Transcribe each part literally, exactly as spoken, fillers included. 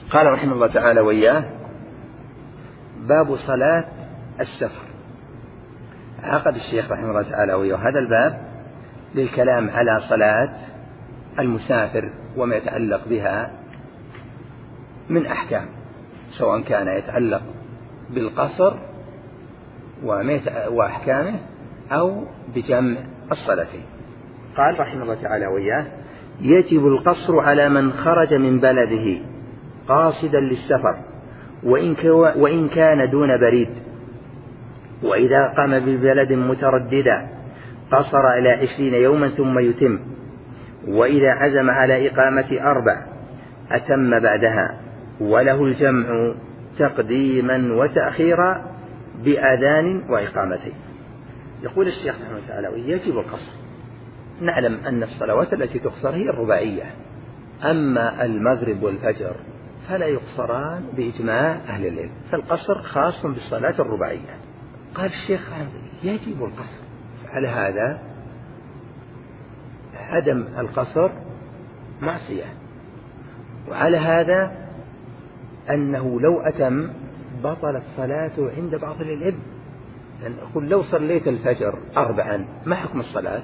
قال رحمه الله تعالى وإياه: باب صلاة السفر. عقد الشيخ رحمه الله تعالى وإياه هذا الباب للكلام على صلاة المسافر وما يتعلق بها من أحكام، سواء كان يتعلق بالقصر وأحكامه أو بجمع الصلاتين. قال رحمه الله تعالى وإياه: يجب القصر على من خرج من بلده قاصدا للسفر وإن كان دون بريد، وإذا قام ببلد مترددا قصر إلى عشرين يوما ثم يتم، وإذا عزم على إقامة أربع أتم بعدها، وله الجمع تقديما وتأخيرا بأذان وإقامتين. يقول الشيخ رحمه الله تعالى: يجب القصر. نعلم أن الصلوات التي تقصر هي الرباعية، أما المغرب والفجر فلا يقصران بإجماع أهل العلم، فالقصر خاص بالصلاة الرباعية. قال الشيخ رحمه الله: يجب القصر. على هذا عدم القصر معصية، وعلى هذا أنه لو أتم بطل الصلاة عند بعض العلم. يعني أقول لو صليت الفجر أربعا ما حكم الصلاة؟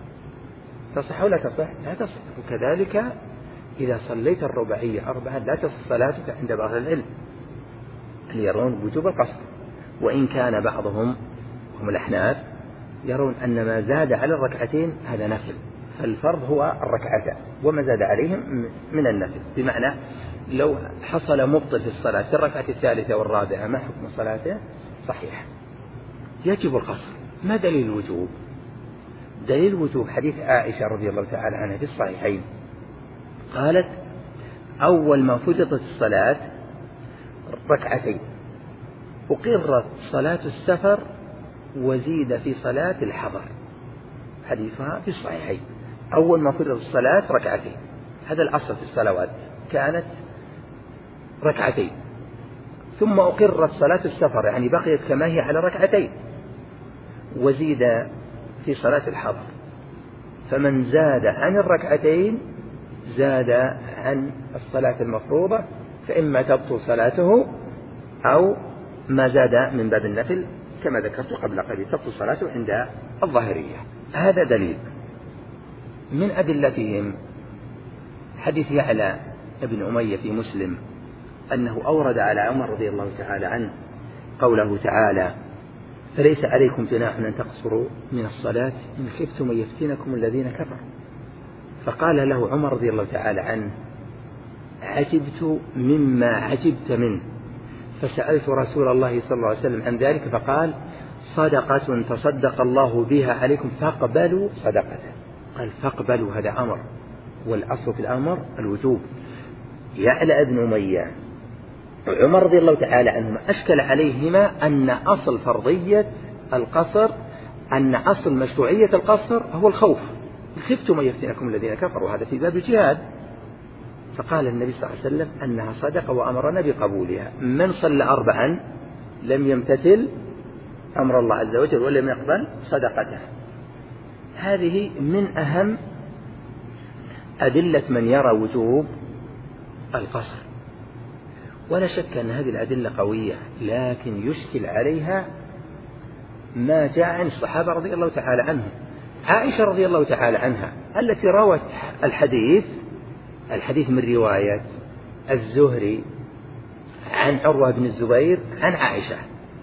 تصح ولا تصح؟ لا تصح. وكذلك إذا صليت الرباعية أربعا لا تصح صلاتك عند بعض العلم اللي يرون وجوب القصر، وإن كان بعضهم هم الأحناف يرون أن ما زاد على الركعتين هذا نفل، فالفرض هو الركعتين وما زاد عليهم من النفل. بمعنى لو حصل مبطل في الصلاة في الركعة الثالثة والرابعة ما حكم صلاته؟ صحيح. يجب القصر. ما دليل الوجوب؟ دليل الوجوب حديث عائشة رضي الله تعالى عنها في الصحيحين، قالت: أول ما فرضت الصلاة ركعتين، أقرت صلاة السفر وزيد في صلاة الحضر. حديثها في الصحيحين. أول ما فرضت الصلاة ركعتين، هذا الأصل في الصلوات كانت ركعتين، ثم أقرت صلاة السفر يعني بقيت كما هي على ركعتين، وزيد في صلاة الحضر، فمن زاد عن الركعتين زاد عن الصلاة المفروضة، فإما تبطل صلاته أو ما زاد من باب النفل كما ذكرت قبل قليل تبطل صلاته عند الظاهرية. هذا دليل. من أدلتهم حديث يعلى ابن أمية في مسلم أنه أورد على عمر رضي الله تعالى عنه قوله تعالى: فليس عليكم جناح أن تقصروا من الصلاة إن خفتم أن يفتنكم الذين كفروا. فقال له عمر رضي الله تعالى عنه: عجبت مما عجبت منه، فسألت رسول الله صلى الله عليه وسلم عن ذلك فقال: صدقة تصدق الله بها عليكم فاقبلوا صدقته. قال فاقبلوا، هذا أمر، والأصل في الأمر الوجوب. يعلى ابن أمية عمر رضي الله تعالى عنهما أشكل عليهما أن أصل فرضية القصر أن أصل مشروعية القصر هو الخوف، خفتم أن يفتنكم الذين كفروا، هذا في باب الجهاد. فقال النبي صلى الله عليه وسلم أنها صدقة وأمرنا بقبولها. من صلى أربعا لم يمتثل أمر الله عز وجل ولم يقبل صدقته. هذه من أهم أدلة من يرى وجوب القصر، ولا شك أن هذه الأدلة قوية، لكن يشكل عليها ما جاء عن الصحابة رضي الله تعالى عنهم. عائشة رضي الله تعالى عنها التي روت الحديث الحديث من رواية الزهري عن عروة بن الزبير عن عائشة،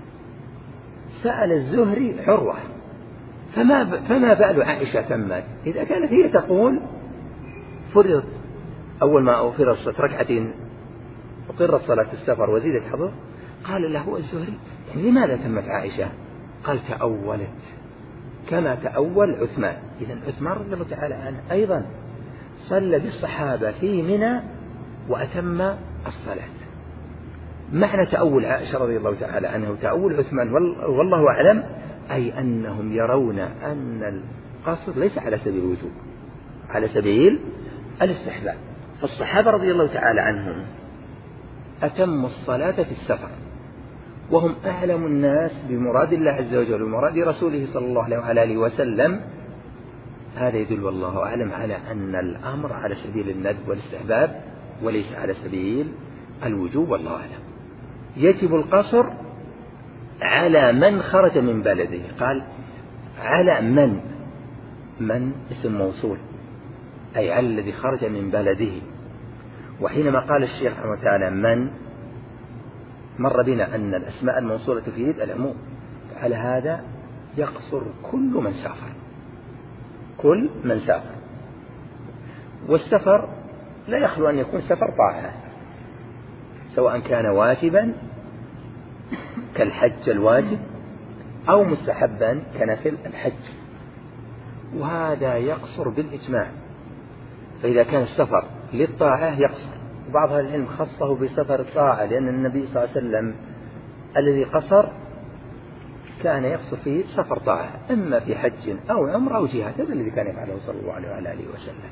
سأل الزهري عروة: فما فما بال عائشة تمت إذا كانت هي تقول فرضت أول ما فرضت ركعتين وقرت صلاة السفر وزيدت حضر؟ قال له الزهري: يعني لماذا تمت عائشة؟ قال: تأولت كما تأول عثمان. إذن عثمان رضي الله تعالى عنه أيضا صلى بالصحابة في منى وأتم الصلاة. معنى تأول عائشة رضي الله تعالى عنها وتأول عثمان والله أعلم أي أنهم يرون أن القصر ليس على سبيل الوجوب، على سبيل الاستحباب. فالصحابة رضي الله تعالى عنهم أتموا الصلاة في السفر، وهم أعلم الناس بمراد الله عز وجل ومراد رسوله صلى الله عليه وسلم. هذا يدل والله أعلم على أن الأمر على سبيل الندب والاستحباب وليس على سبيل الوجوب والله أعلم. يجب القصر على من خرج من بلده. قال على من، من اسم موصول، أي على الذي خرج من بلده. وحينما قال الشيخ رحمه الله تعالى من، مر بنا أن الأسماء الموصولة تفيد العموم، على هذا يقصر كل من سافر، كل من سافر. والسفر لا يخلو أن يكون سفر طاعة، سواء كان واجبا كالحج الواجب أو مستحبا كنفل الحج، وهذا يقصر بالإجماع. فإذا كان السفر للطاعة يقصر. وبعض أهل العلم خصه بسفر الطاعة، لأن النبي صلى الله عليه وسلم الذي قصر كان يقصر فيه سفر طاعة، إما في حج أو عمرة أو جهاد، هذا الذي كان يفعله صلى الله عليه وآله وسلم.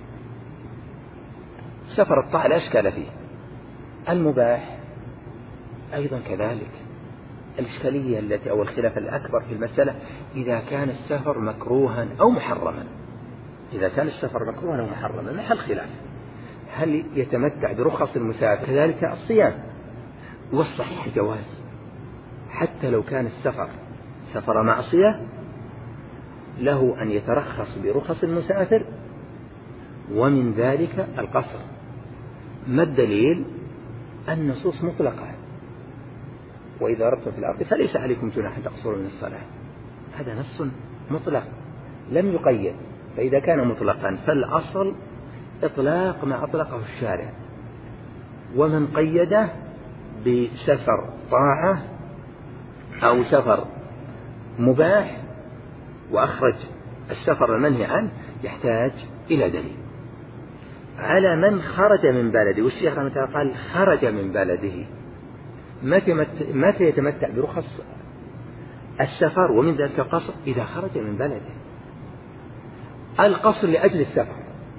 سفر الطاعة لا أشكال فيه. المباح أيضا كذلك. الإشكالية التي أو الخلاف الأكبر في المسألة إذا كان السفر مكروها أو محرما. إذا كان السفر مكروها أو محرما محل خلاف، هل يتمتع برخص المسافر؟ كذلك الصيام، والصحيح جواز حتى لو كان السفر سفر معصية له أن يترخص برخص المسافر، ومن ذلك القصر. ما الدليل؟ النصوص مطلقة: وإذا ضربتم في الأرض فليس عليكم جناح أن تقصروا من الصلاة. هذا نص مطلق لم يقيد. فإذا كان مطلقا فالأصل إطلاق ما أطلقه الشارع، ومن قيده بسفر طاعة أو سفر مباح وأخرج السفر المنهي عنه يحتاج إلى دليل. على من خرج من بلده، والشيخ رحمه الله قال خرج من بلده، متى يتمتع برخص السفر ومن ذلك القصر؟ إذا خرج من بلده. القصر لأجل السفر،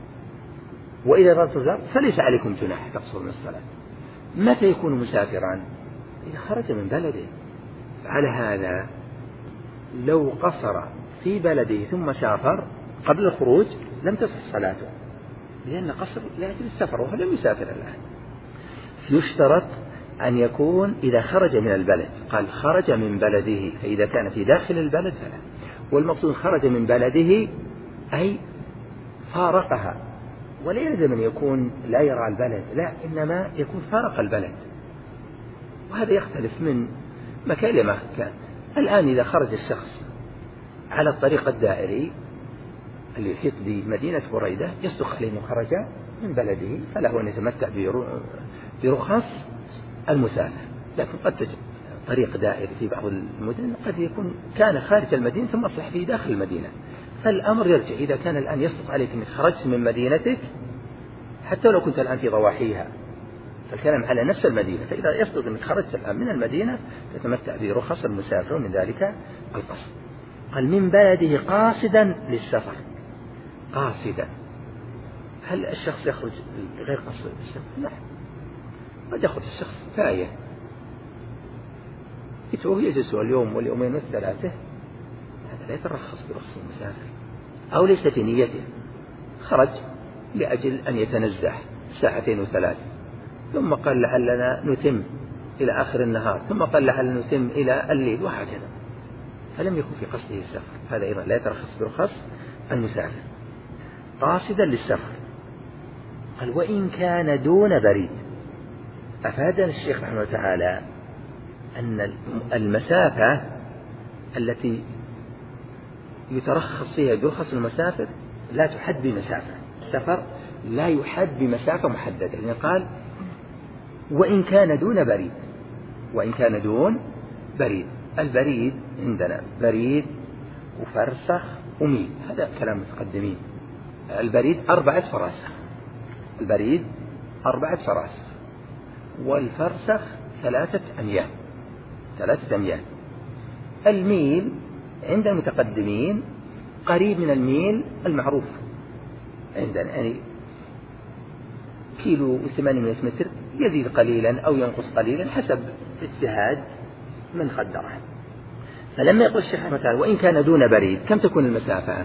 وإذا ضربتم في الأرض فليس عليكم جناح تقصر من الصلاة. متى يكون مسافرا؟ إذا خرج من بلده. على هذا لو قصر في بلده ثم سافر قبل الخروج لم تصح صلاته، لأن قصر لأجل السفر وهو لم يسافر الآن. يشترط أن يكون إذا خرج من البلد، قال خرج من بلده، فإذا كان في داخل البلد فلا. والمقصود خرج من بلده أي فارقها، ولا يلزم أن يكون لا يرى البلد، لا، إنما يكون فارق البلد. وهذا يختلف من مكان إلى مكان. الآن إذا خرج الشخص على الطريق الدائري اللي يحيط بمدينة بريدة يصدق عليه أنه خرج من بلده، فله أن يتمتع برخص المسافر. لكن قد تجد طريق دائري في بعض المدن قد يكون كان خارج المدينة ثم أصبح في داخل المدينة، فالأمر يرجع. إذا كان الآن يصدق عليك أنك خرجت من مدينتك حتى لو كنت الآن في ضواحيها، فالكلام على نفس المدينة، فإذا يصدق أنك خرجت الآن من المدينة تتمتع برخص المسافر، من ذلك القصر. قال من بلده قاصدا للسفر. قاصدا، هل الشخص يخرج غير قصد للسفر؟ لا، قد يخرج الشخص ثاية يتوه يجلس اليوم واليومين والثلاثة، هذا لا يترخص برخص المسافر. أو ليس في نيته، خرج لأجل أن يتنزه ساعتين وثلاث، ثم قال لعلنا نتم إلى آخر النهار، ثم قال لعلنا نتم إلى الليل، وهكذا، فلم يكن في قصده السفر، هذا أيضا لا يترخص برخص المسافر. قاصدا للسفر. قال وإن كان دون بريد. أفادنا الشيخ رحمه الله تعالى أن المسافة التي يترخص فيها برخص المسافر لا تحد بمسافة، السفر لا يحد بمسافة محددة، يعني قال وإن كان دون بريد. وإن كان دون بريد، البريد عندنا بريد وفرسخ وميل، هذا كلام متقدمين. البريد أربعة فراسخ، البريد أربعة فراسخ، والفرسخ ثلاثة أميال، ثلاثة أميال. الميل عند المتقدمين قريب من الميل المعروف عندنا، يعني كيلو وثمانمائة متر، يزيد قليلا أو ينقص قليلا حسب اجتهاد من قدره. فلما يقول الشيخ رحمه الله وإن كان دون بريد، كم تكون المسافة؟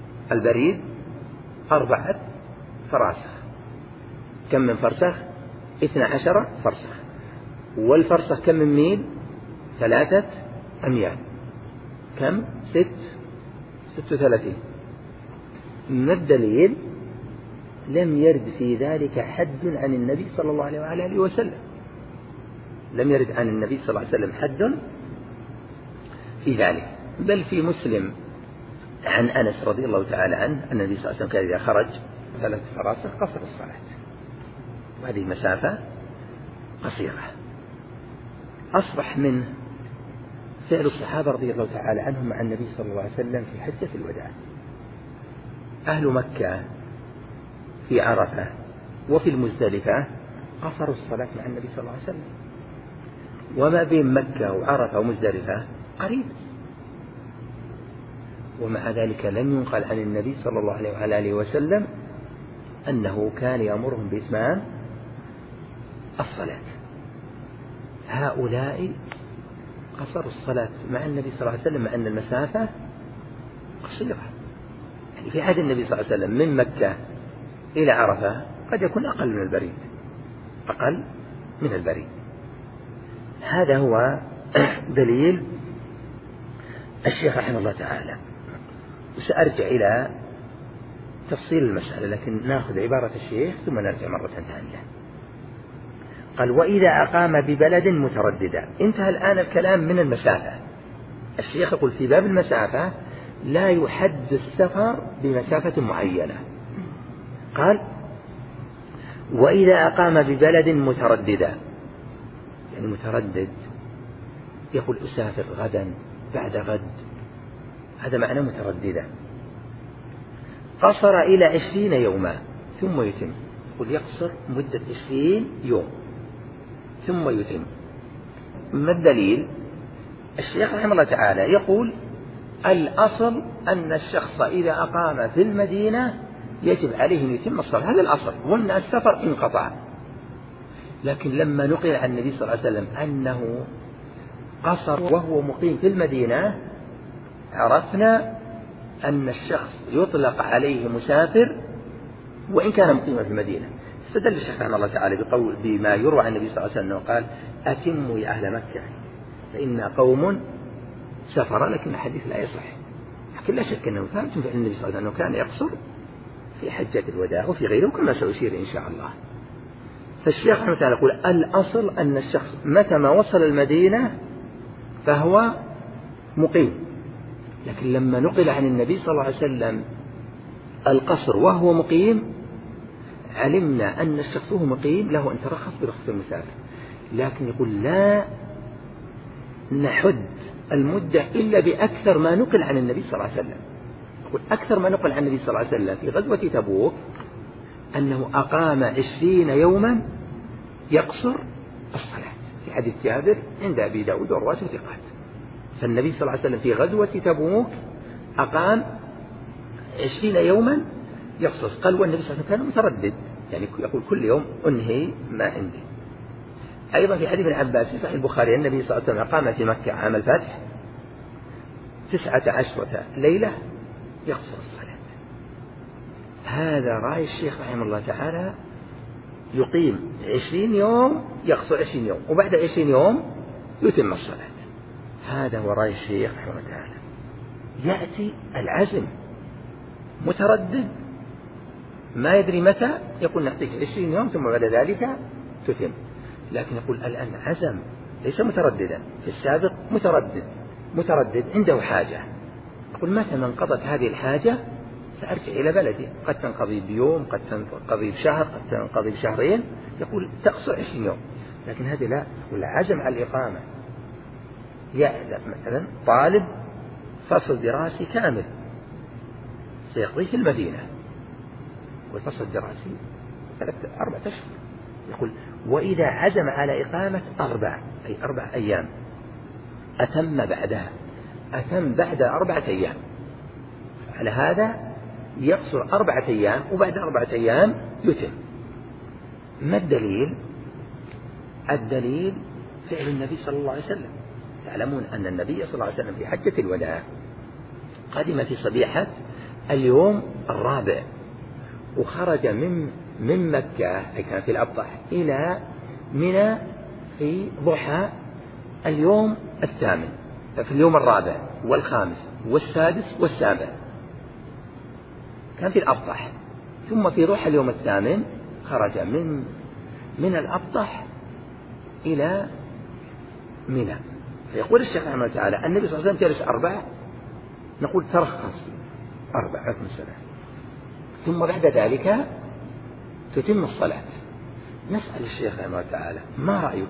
البريد أربعة فراسخ. كم من فرسخ؟ اثنا عشر فرسخ، والفرسخ كم من ميل؟ ثلاثة أميال. كم؟ ست ست وثلاثين. ما الدليل؟ لم يرد في ذلك حد عن النبي صلى الله عليه وآله وسلم، لم يرد عن النبي صلى الله عليه وسلم حد في ذلك. بل في مسلم عن أنس رضي الله تعالى عنه أن النبي صلى الله عليه وسلم كان إذا خرج ثلاث فراسخ قصر الصلاة، وهذه مسافة قصيرة. أصبح منه فعل الصحابة رضي الله تعالى عنهم مع النبي صلى الله عليه وسلم في حجة الوداع. أهل مكة في عرفة وفي المزدلفة قصروا الصلاة مع النبي صلى الله عليه وسلم، وما بين مكة وعرفة ومزدلفة قريب، ومع ذلك لم ينقل عن النبي صلى الله عليه وآله وسلم أنه كان يأمرهم بإتمام الصلاة. هؤلاء قصروا الصلاة مع النبي صلى الله عليه وسلم مع أن المسافة قصيرة. يعني في عهد النبي صلى الله عليه وسلم من مكة إلى عرفة قد يكون أقل من البريد، أقل من البريد. هذا هو دليل الشيخ رحمه الله تعالى. وسأرجع إلى تفصيل المسألة، لكن نأخذ عبارة الشيخ ثم نرجع مرة ثانية. قال: وإذا أقام ببلد مترددا. انتهى الآن الكلام من المسافة. الشيخ يقول في باب المسافة لا يحد السفر بمسافة معينة. قال: وإذا أقام ببلد مترددا، يعني متردد يقول أسافر غدا بعد غد، هذا معنى مترددا. قصر إلى عشرين يوما ثم يتم، يقول يقصر مدة عشرين يوم ثم يتم. ما الدليل؟ الشيخ رحمه الله تعالى يقول: الأصل أن الشخص إذا أقام في المدينة يجب عليه أن يتم الصلاة، هذا الأصل، وأن السفر انقطع. لكن لما نقل عن النبي صلى الله عليه وسلم أنه قصر وهو مقيم في المدينة، عرفنا أن الشخص يطلق عليه مسافر وإن كان مقيما في المدينة. استدل الشيخ رحمه الله تعالى بقول بما يروى عن النبي صلى الله عليه وسلم قال: أتموا يا أهل مكة فإن قوم سفر، لكن الحديث لا يصح. لكن لا شك أنه ثابت فعل النبي صلى الله عليه وسلم أنه كان يقصر في حجة الوداع وفي غيره، كما سأشير إن شاء الله. فالشيخ رحمه الله تعالى يقول: الأصل أن الشخص متى ما وصل المدينة فهو مقيم. لكن لما نقل عن النبي صلى الله عليه وسلم القصر وهو مقيم، علمنا أن الشخص وهو مقيم له أن ترخص برخصة المسافر. لكن يقول لا نحد المدة إلا بأكثر ما نقل عن النبي صلى الله عليه وسلم. يقول أكثر ما نقل عن النبي صلى الله عليه وسلم في غزوة تبوك أنه أقام عشرين يوما يقصر الصلاة، في حديث جابر عند أبي داود ورواة ثقات. فالنبي صلى الله عليه وسلم في غزوة تبوك أقام عشرين يوما يقصر. قال: والنبي صلى الله عليه وسلم كان متردد، يعني يقول كل يوم أنهي ما عندي. أيضا في حديث ابن عباس في صحيح البخاري النبي صلى الله عليه وسلم أقام في مكة عام الفتح تسعة عشرة ليلة يقصر الصلاة. هذا رأي الشيخ رحمه الله تعالى، يقيم عشرين يوم يقصر عشرين يوم وبعد عشرين يوم يتم الصلاة. هذا هو رأي الشيخ رحمه الله تعالى. يأتي العزم متردد ما يدري متى، يقول نعطيك عشرين يوم ثم بعد ذلك تتم. لكن يقول الآن عزم ليس مترددا، في السابق متردد متردد عنده حاجة، يقول متى ما انقضت هذه الحاجة سأرجع إلى بلدي، قد تنقضي بيوم قد تنقضي بشهر قد تنقضي بشهرين، يقول تقصر عشرين يوم. لكن هذه لا، يقول عزم على الإقامة. يعلم مثلا طالب فصل دراسي كامل سيقضي في المدينة، والفصل الدراسي ثلاثة أربعة أشهر، يقول وإذا عزم على إقامة أربع أي أربع أيام أتم بعدها، أتم بعد أربعة أيام، على هذا يقصر أربعة أيام وبعد أربعة أيام يتم. ما الدليل؟ الدليل فعل النبي صلى الله عليه وسلم. تعلمون أن النبي صلى الله عليه وسلم في حجة الوداع قدم في صبيحة اليوم الرابع، وخرج من من مكة أي كان في الأبطح إلى منى في ضحى اليوم الثامن، في اليوم الرابع والخامس والسادس والسابع كان في الأبطح، ثم في ضحى اليوم الثامن خرج من من الأبطح إلى منى. فيقول الشيخ رحمه الله تعالى النبي صلى الله عليه وسلم جلس أربعة، نقول ترخص أربعة عليكم السلام، ثم بعد ذلك تتم الصلاة. نسأل الشيخ رحمه الله تعالى ما رأيك؟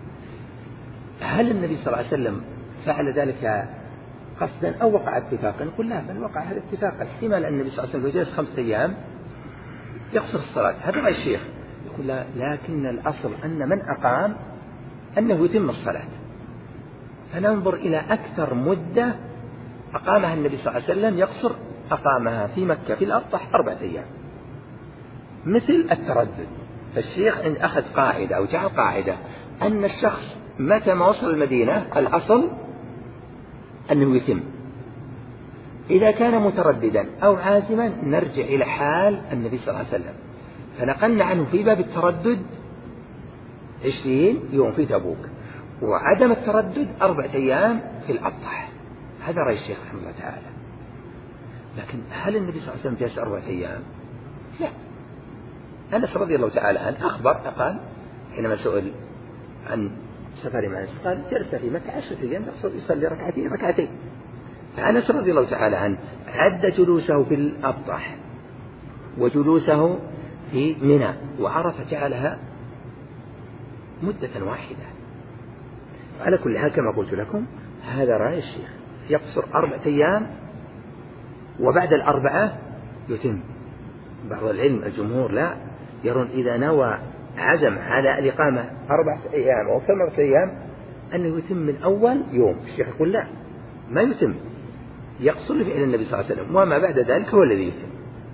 هل النبي صلى الله عليه وسلم فعل ذلك قصدا أو وقع اتفاقا؟ نقول لا، بل وقع هذا اتفاقا. احتمال أن النبي صلى الله عليه وسلم لو جلس خمسة أيام يقصر الصلاة، هذا رأي الشيخ. يقول لا، لكن الأصل أن من أقام أنه يتم الصلاة، فننظر إلى أكثر مدة أقامها النبي صلى الله عليه وسلم يقصر، أقامها في مكة في الأبطح أربعة أيام مثل التردد. فالشيخ إن أخذ قاعدة أو جعل قاعدة أن الشخص متى ما وصل المدينة الأصل أنه يتم، إذا كان مترددا أو عازما نرجع إلى حال النبي صلى الله عليه وسلم، فنقلنا عنه في باب التردد عشرين يوم في تبوك، وعدم التردد أربعة أيام في الأبطح. هذا رأي الشيخ رحمه الله تعالى. لكن هل النبي صلى الله عليه وسلم جلس أربعة أيام؟ لا. أنس رضي الله تعالى عنه أخبر قال حينما سئل عن سفر مع أنس قال جلس في مكة عشرة أيام يصلي ركعتين ركعتين. فأنس رضي الله تعالى عنه عد جلوسه في الأبطح وجلوسه في منى وعرف جعلها مدة واحدة. على كل حال كما قلت لكم هذا رأي الشيخ، يقصر أربعة أيام وبعد الأربعة يتم. بعض العلم الجمهور لا، يرون إذا نوى عزم على الإقامة أربعة أيام أو أكثر من أربعة أيام أنه يتم من أول يوم. الشيخ يقول لا، ما يتم، يقصر لفعل النبي صلى الله عليه وسلم، وما بعد ذلك هو الذي يتم.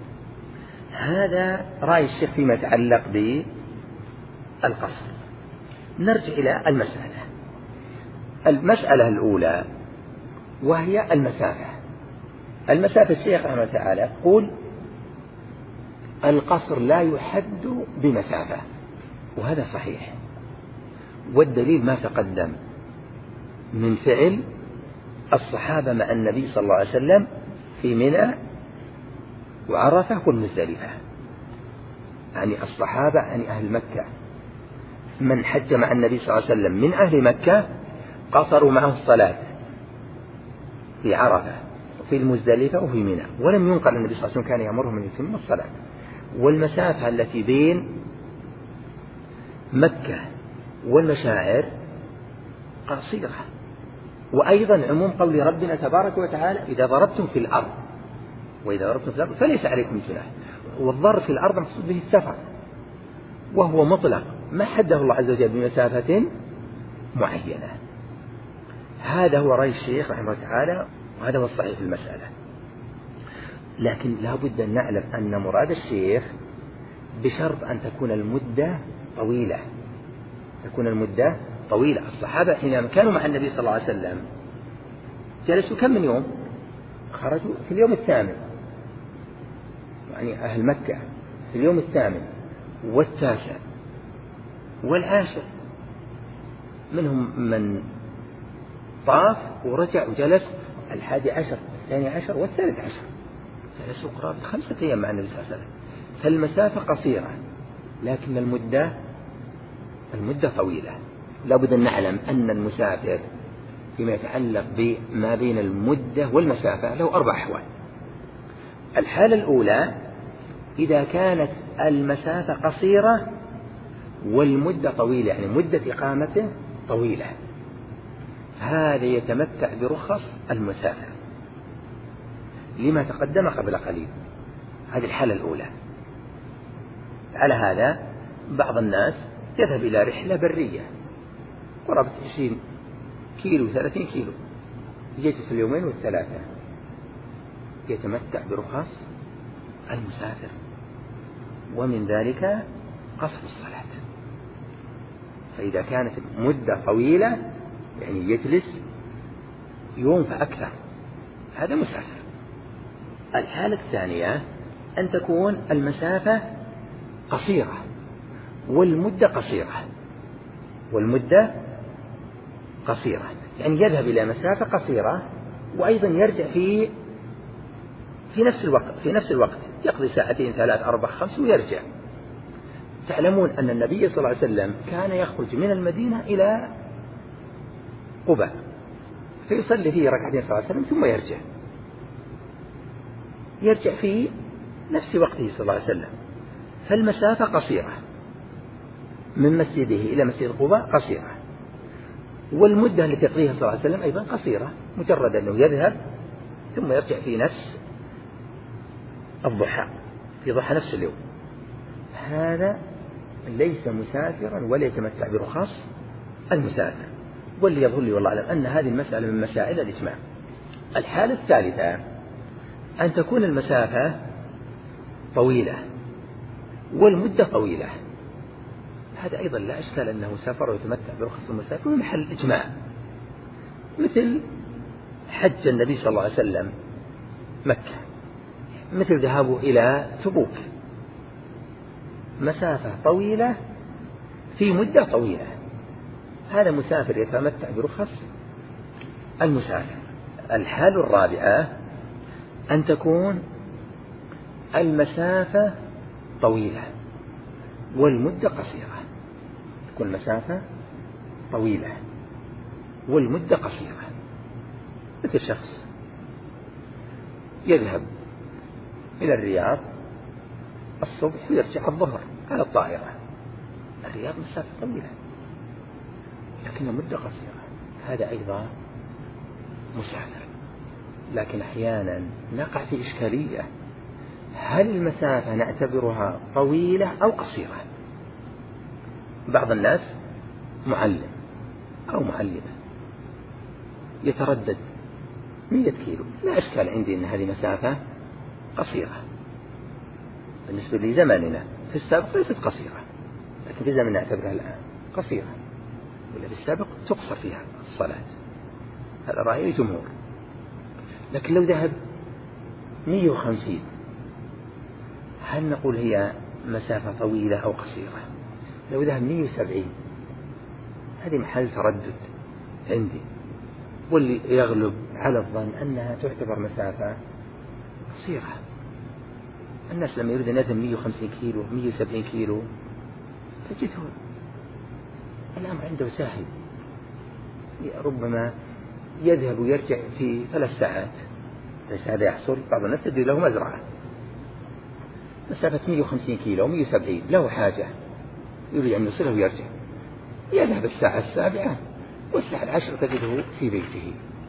هذا رأي الشيخ فيما يتعلق بالقصر. نرجع إلى المسألة المسألة الأولى وهي المسافة. المسافة الشيخ رحمه الله تعالى يقول القصر لا يحد بمسافة، وهذا صحيح، والدليل ما تقدم من فعل الصحابة مع النبي صلى الله عليه وسلم في منى وعرفة والمزدلفة. يعني الصحابة يعني أهل مكة من حج مع النبي صلى الله عليه وسلم من أهل مكة قصروا معه الصلاة في عرفة وفي المزدلفة وفي منى، ولم ينقل النبي صلى الله عليه وسلم كان يأمرهم أن يتموا الصلاة. والمسافة التي بين مكة والمشاعر قصيرة. وأيضا عموم قول ربنا تبارك وتعالى إذا ضربتم في الأرض، وإذا ضربتم في الأرض فليس عليكم جناح. والضرب في الأرض مقصود به السفر، وهو مطلق ما حده الله عز وجل بمسافة معينة. هذا هو رأي الشيخ رحمه الله تعالى، وهذا هو الصحيح في المسألة. لكن لا بد أن نعلم أن مراد الشيخ بشرط أن تكون المدة طويلة، تكون المدة طويلة. الصحابة حينما كانوا مع النبي صلى الله عليه وسلم جلسوا كم من يوم؟ خرجوا في اليوم الثامن، يعني أهل مكة في اليوم الثامن والتاسع والعاشر، منهم من طاف ورجع وجلس الحادي عشر الثاني عشر والثالث عشر، جلسوا قرابة خمسة أيام مع النبي صلى الله عليه وسلم. فالمسافة قصيرة لكن المدة المدة طويلة. لابد أن نعلم أن المسافر فيما يتعلق بما بين المدة والمسافة له أربع أحوال. الحالة الأولى إذا كانت المسافة قصيرة والمدة طويلة، يعني مدة إقامته طويلة، هذا يتمتع برخص المسافر لما تقدم قبل قليل. هذه الحالة الأولى. على هذا بعض الناس يذهب إلى رحلة برية قرابة عشرين كيلو ثلاثين كيلو، يجلس اليومين والثلاثة، يتمتع برخص المسافر، ومن ذلك قصر الصلاة. فإذا كانت مدة طويلة يعني يجلس يوم فأكثر، هذا مسافر. الحالة الثانية أن تكون المسافة قصيرة والمدة قصيرة، والمدة قصيرة، يعني يذهب إلى مسافة قصيرة وأيضا يرجع في في نفس الوقت في نفس الوقت يقضي ساعتين ثلاث أربع خمس ويرجع. تعلمون أن النبي صلى الله عليه وسلم كان يخرج من المدينة إلى قباء فيصلي فيه ركعتين صلى الله عليه وسلم ثم يرجع يرجع في نفس وقته صلى الله عليه وسلم، فالمسافة قصيرة من مسجده إلى مسجد قباء قصيرة، والمدة التي يقضيها صلى الله عليه وسلم أيضا قصيرة، مجرد أنه يذهب ثم يرجع في نفس الضحى في ضحى نفس اليوم. هذا ليس مسافرا ولا يتمتع برخص المسافر. واللي يظهر لي والله أعلم أن هذه المسألة من مسائل الإجماع. الحالة الثالثة أن تكون المسافة طويلة والمدة طويلة، هذا أيضا لا إشكال أنه سافر ويتمتع برخص المسافر من محل الإجماع، مثل حج النبي صلى الله عليه وسلم مكة، مثل ذهابه إلى تبوك، مسافة طويلة في مدة طويلة، هذا مسافر يتمتع برخص المسافر. الحال الرابعة أن تكون المسافة طويلة والمدة قصيرة، تكون المسافة طويلة والمدة قصيرة، مثل شخص يذهب إلى الرياض الصبح ويرجع الظهر على الطائرة، الرياض مسافة طويلة لكن مدة قصيرة، هذا أيضا مسافر. لكن أحيانا نقع في إشكالية، هل المسافة نعتبرها طويلة أو قصيرة؟ بعض الناس معلم أو معلمة يتردد مئة كيلو، لا إشكال عندي أن هذه مسافة قصيرة بالنسبة لزماننا، في السابق ليست قصيرة لكن في زمننا نعتبرها الآن قصيرة، ولا في السابق تقصر فيها الصلاة، هذا رأي الجمهور. لكن لو ذهب مئة وخمسين هل نقول هي مسافة طويلة أو قصيرة؟ لو ذهب مئة وسبعين هذه محل تردد عندي، واللي يغلب على الظن أنها تعتبر مسافة قصيرة. الناس لما يريد أن يذهب مئة وخمسين كيلو مئة وسبعين كيلو تجده الأمر عنده سهل، ربما يذهب ويرجع في ثلاث ساعات، ليس هذا يحصل. بعض الناس تجد له مزرعة مسافة مئة وخمسين كيلو مئة وسبعين، له حاجة يريد أن يوصله ويرجع، يذهب الساعة السابعة والساعة العاشرة تجده في بيته.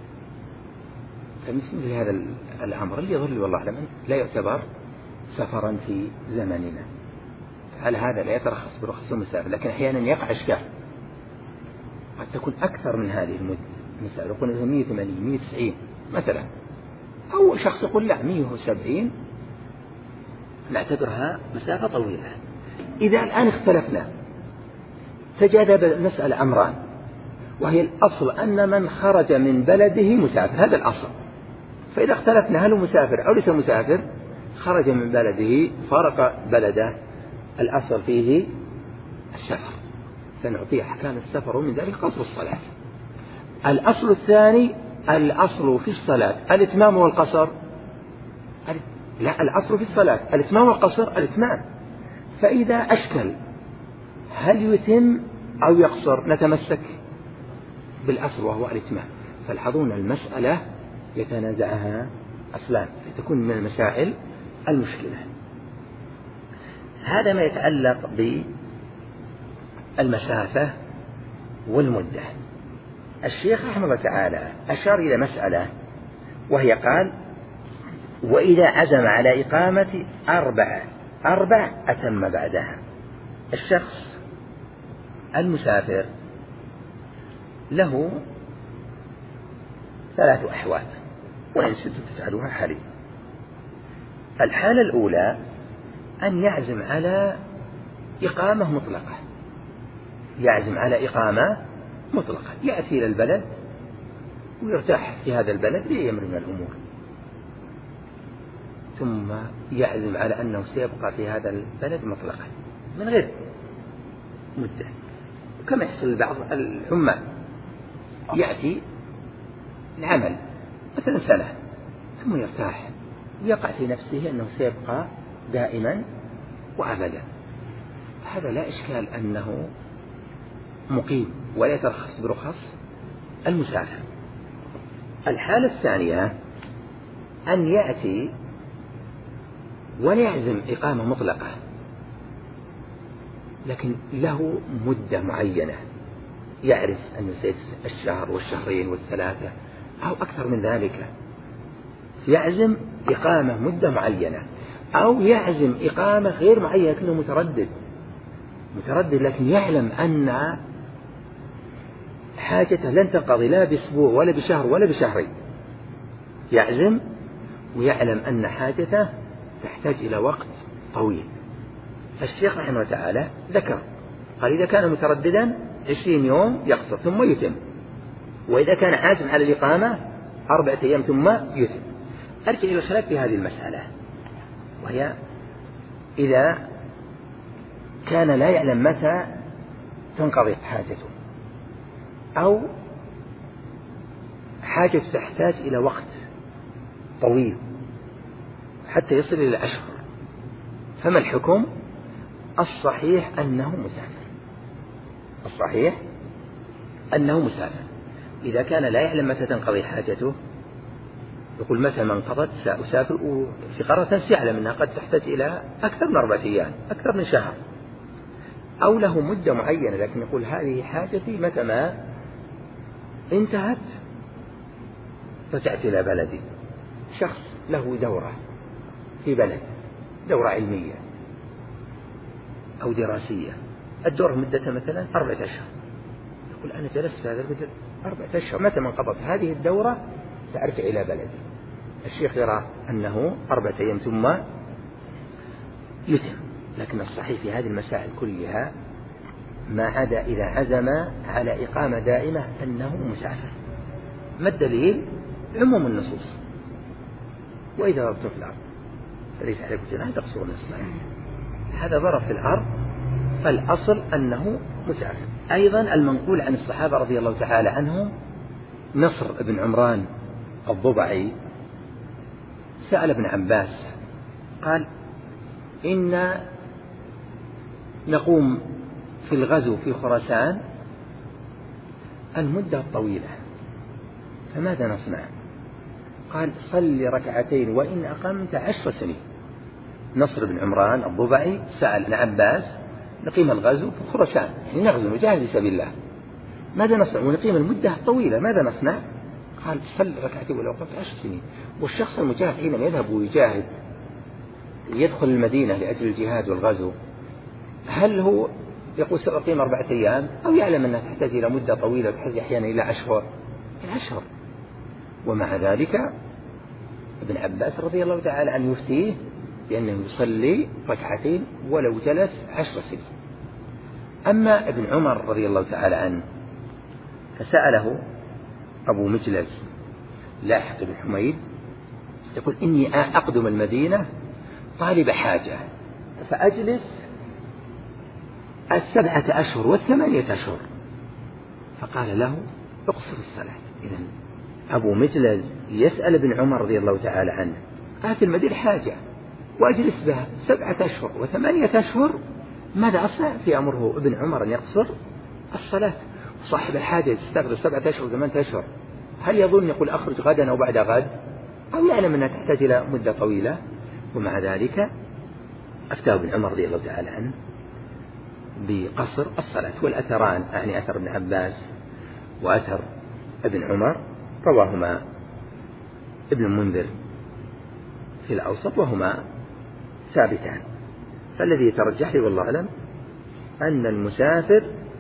فمثل هذا الأمر اللي يظل والله أعلم لا يعتبر سفرا في زمننا، على هذا لا يترخص برخص المسافر. لكن أحيانا يقع إشكال، قد تكون أكثر من هذه المدة، مثلا يقول مئة وثمانين مئة وتسعين مثلا، أو شخص يقول لا مئة وسبعين نعتبرها مسافة طويلة. إذا الآن اختلفنا تجاذب المسألة أمران، وهي الأصل أن من خرج من بلده مسافر، هذا الأصل. فإذا اختلفنا هل هو مسافر أو ليس مسافر، خرج من بلده فارق بلده، الأصل فيه السفر، سنعطيه أحكام السفر ومن ذلك قصر الصلاة. الأصل الثاني الأصل في الصلاة الإتمام والقصر، لا الأصل في الصلاة الإتمام والقصر الإتمام. فإذا أشكل هل يتم أو يقصر نتمسك بالأصل وهو الإتمام. فالحظون المسألة يتنازعها أصلان، فتكون من المسائل المشكلة. هذا ما يتعلق بالمسافة والمدة. الشيخ رحمه الله تعالى أشار إلى مسألة، وهي قال: وإذا عزم على إقامة أربع أربع أتم بعدها. الشخص المسافر له ثلاث أحوال، وإن شئتم تجعلوها حاليا. الحالة الأولى أن يعزم على إقامة مطلقة، يعزم على إقامة مطلقة، يأتي إلى البلد ويرتاح في هذا البلد بأي أمر من الأمور، ثم يعزم على أنه سيبقى في هذا البلد مطلقا من غير مدة. وكما يحصل لبعض الحمال يأتي العمل مثلا سنة ثم يرتاح ويقع في نفسه أنه سيبقى دائما وأبدا، هذا لا إشكال أنه مقيم ولا يترخص برخص المسافر. الحالة الثانية أن يأتي ولا يعزم إقامة مطلقة، لكن له مدة معينة يعرف أنه سيجلس الشهر والشهرين والثلاثة أو أكثر من ذلك، يعزم إقامة مدة معينة، أو يعزم إقامة غير معينة لكنه متردد متردد لكن يعلم أن حاجته لن تنقضي لا بأسبوع ولا بشهر ولا بشهرين، يعزم ويعلم أن حاجته تحتاج إلى وقت طويل. فالشيخ رحمه الله تعالى ذكر قال إذا كان مترددا عشرين يوم يقصر ثم يتم، وإذا كان عازم على الإقامة أربعة أيام ثم يتم. أرجع إلى الخلاف في هذه المسألة، وهي إذا كان لا يعلم متى تنقضي حاجته أو حاجته تحتاج إلى وقت طويل حتى يصل إلى أشهر، فما الحكم؟ الصحيح أنه مسافر، الصحيح أنه مسافر. إذا كان لا يعلم متى تنقضي حاجته يقول متى ما انقضت سأسافر، وفي قرة يعلم أنها قد تحتاج إلى أكثر من أربعة أيام أكثر من شهر، أو له مدة معينة لكن يقول هذه حاجتي متى ما انتهت رجعت إلى بلدي. شخص له دورة في بلد، دورة علمية أو دراسية، الدورة مدتها مثلا أربعة أشهر، يقول أنا جلست في هذا البلد أربعة أشهر، متى ما انقضت هذه الدورة سأرجع إلى بلدي. الشيخ يرى أنه أربعة أيام ثم يتم، لكن الصحيح في هذه المسائل كلها ما عدا إذا عزم على إقامة دائمة أنه مسافر. ما الدليل؟ عموم النصوص، وإذا ضربتم في الأرض فليس عليكم جناح تقصروا من الصلاة، هذا ضرب في الأرض فالأصل أنه مسافر. أيضا المنقول عن الصحابة رضي الله تعالى عنهم نصر بن عمران الضبعي سأل ابن عباس قال إن نقوم في الغزو في خراسان المدة الطويلة فماذا نصنع؟ قال صل ركعتين وإن أقمت عشر سنين. نصر بن عمران الضبعي سأل ابن عباس نقيم الغزو في خراسان، يعني نغزو نجاهد في سبيل الله، ماذا نصنع ونقيم المدة الطويلة ماذا نصنع؟ قال صل ركعتين ولو أقمت عشر سنين. والشخص المجاهد حينما يذهب ويجاهد يدخل المدينة لأجل الجهاد والغزو، هل هو يقول سأقيم أربعة أيام أو يعلم أنها تحتاج إلى مدة طويلة وتحتاج أحيانا إلى أشهر الأشهر؟ ومع ذلك ابن عباس رضي الله تعالى عنه يفتيه بأنه يصلي ركعتين ولو جلس عشر سنين. أما ابن عمر رضي الله تعالى عنه فسأله أبو مجلس لاحق بن حميد يقول إني أقدم المدينة طالب حاجة فأجلس السبعة أشهر والثمانية أشهر، فقال له اقصر الصلاة. إذن أبو مجلس يسأل ابن عمر رضي الله تعالى عنه آتي المدينة حاجة وأجلس بها سبعة أشهر وثمانية أشهر، ماذا أصنع؟ في أمره ابن عمر أن يقصر الصلاة. صاحب الحاجة تستغرق سبعة أشهر وثمانية أشهر، هل يظن يقول أخرج غدا أو بعد غد، أو يعلم أنها تحتاج إلى مدة طويلة؟ ومع ذلك أفتاه ابن عمر رضي الله تعالى عنه بقصر الصلاة. والأثران يعني أثر ابن عباس وأثر ابن عمر رواهما ابن المنذر في الأوسط وهما ثابتان. فالذي يترجح لي والله أعلم أن المسافر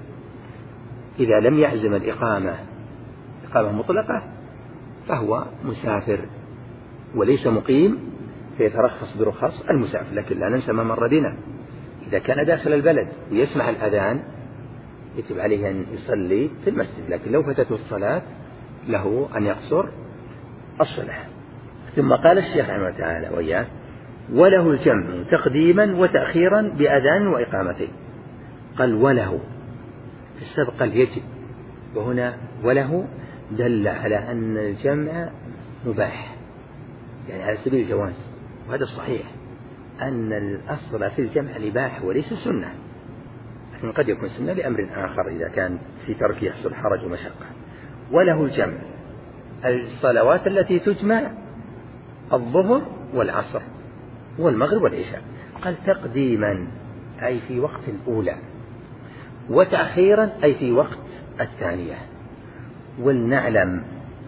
إذا لم يعزم الإقامة إقامة مطلقة فهو مسافر وليس مقيم، فيترخص برخص المسافر. لكن لا ننسى ما مر بنا، إذا كان داخل البلد ويسمع الأذان يجب عليه أن يصلي في المسجد، لكن لو فاتته الصلاة له أن يقصر الصلاة. ثم قال الشيخ رحمه الله تعالى وإياه وله الجمع تقديما وتأخيرا بأذان وإقامتين. قال وله، في السبق قال يجب، وهنا وله دل على أن الجمع مباح، يعني على سبيل الجواز، وهذا الصحيح أن الأصل في الجمع الإباحة وليس سنة، لكن قد يكون سنة لأمر آخر إذا كان في ترك يحصل حرج ومشقة. وله الجمع الصلوات التي تجمع الظهر والعصر والمغرب والعشاء. قال تقديما أي في وقت الأولى، وتأخيرا أي في وقت الثانية. ولنعلم